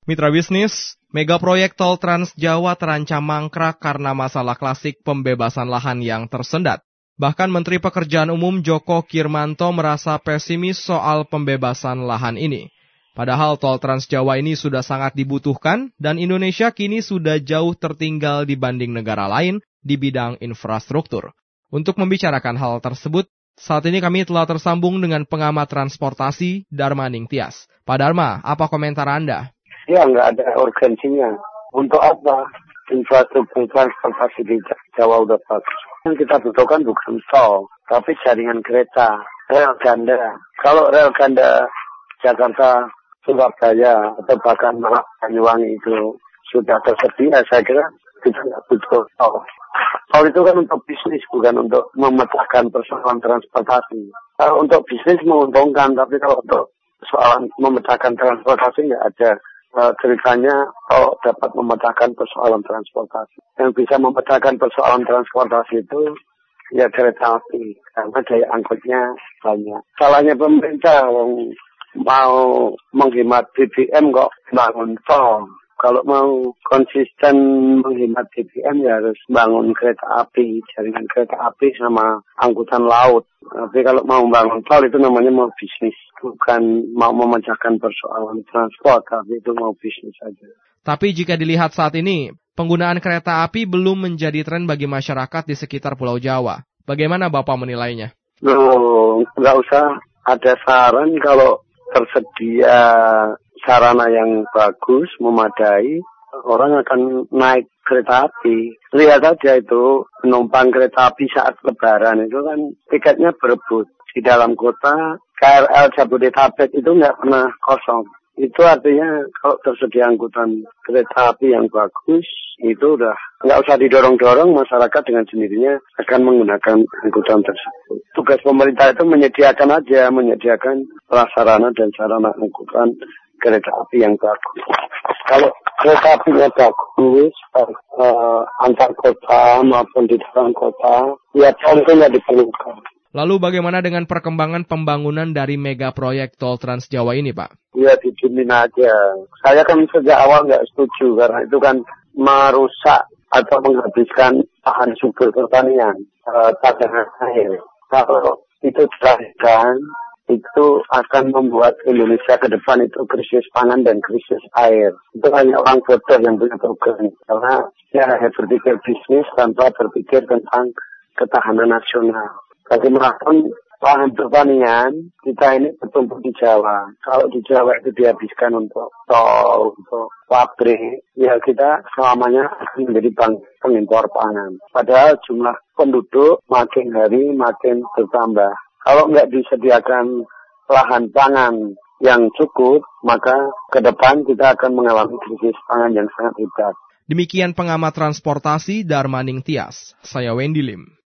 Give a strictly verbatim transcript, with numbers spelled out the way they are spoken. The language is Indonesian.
Mitra bisnis, mega proyek tol Trans Jawa terancam mangkrak karena masalah klasik pembebasan lahan yang tersendat. Bahkan Menteri Pekerjaan Umum Joko Kirmanto merasa pesimis soal pembebasan lahan ini. Padahal tol Trans Jawa ini sudah sangat dibutuhkan dan Indonesia kini sudah jauh tertinggal dibanding negara lain di bidang infrastruktur. Untuk membicarakan hal tersebut, saat ini kami telah tersambung dengan pengamat transportasi Darmaning Tias. Pak Dharma, apa komentar Anda? Ya, nggak ada urgensinya. Untuk apa? Infrastruktur transportasi di Jawa udah bagus. Yang kita butuhkan bukan tol, tapi jaringan kereta, rel ganda. Kalau rel ganda Jakarta, Surabaya, atau bahkan Banyuwangi itu sudah tersedia, saya kira kita nggak butuh tol. Tol itu kan untuk bisnis, bukan untuk memecahkan persoalan transportasi. Kalau untuk bisnis menguntungkan, tapi kalau untuk persoalan memecahkan transportasi nggak ada. Uh, ceritanya kalau dapat memecahkan persoalan transportasi. Yang bisa memecahkan persoalan transportasi itu ya kereta api, karena daya angkutnya banyak. Salahnya pemerintah yang mau menghemat B B M kok bangun tol. Kalau mau konsisten menghemat B B M ya harus bangun kereta api, jaringan kereta api sama angkutan laut. Tapi kalau mau bangun tol itu namanya mau bisnis, bukan mau memecahkan persoalan transport, tapi itu mau bisnis saja. Tapi jika dilihat saat ini, penggunaan kereta api belum menjadi tren bagi masyarakat di sekitar Pulau Jawa. Bagaimana Bapak menilainya? Loh, nggak usah ada saran kalau tersedia sarana yang bagus, memadai, orang akan naik kereta api. Lihat aja itu penumpang kereta api saat lebaran itu kan tiketnya berebut. Di dalam kota K R L Jabodetabek itu nggak pernah kosong. Itu artinya kalau tersedia angkutan kereta api yang bagus, itu udah nggak usah didorong-dorong, masyarakat dengan sendirinya akan menggunakan angkutan tersebut. Tugas pemerintah itu menyediakan aja, menyediakan prasarana dan sarana angkutan kereta api yang bagus. Kalau kereta apinya bagus, uh, antar kota maupun di dalam kota, ya contohnya diperlukan. Lalu bagaimana dengan perkembangan pembangunan dari mega proyek tol Trans Jawa ini, Pak? Ya dijamin aja. Saya kan sejak awal nggak setuju karena itu kan merusak atau menghabiskan lahan subur pertanian, uh, cadangan air. Kalau itu dilahirkan, itu akan membuat Indonesia ke depan itu krisis pangan dan krisis air. Itu hanya orang bodoh yang punya program. Karena dia hanya berpikir bisnis tanpa berpikir tentang ketahanan nasional. Bagaimanapun lahan pertanian kita ini bertumbuh di Jawa. Kalau di Jawa itu dihabiskan untuk tol, untuk pabrik, ya kita selamanya akan menjadi bank pengimpor pangan. Padahal jumlah penduduk makin hari makin bertambah. Kalau nggak disediakan lahan pangan yang cukup, maka ke depan kita akan mengalami krisis pangan yang sangat hebat. Demikian pengamat transportasi Darmaning Tias. Saya Wendy Lim.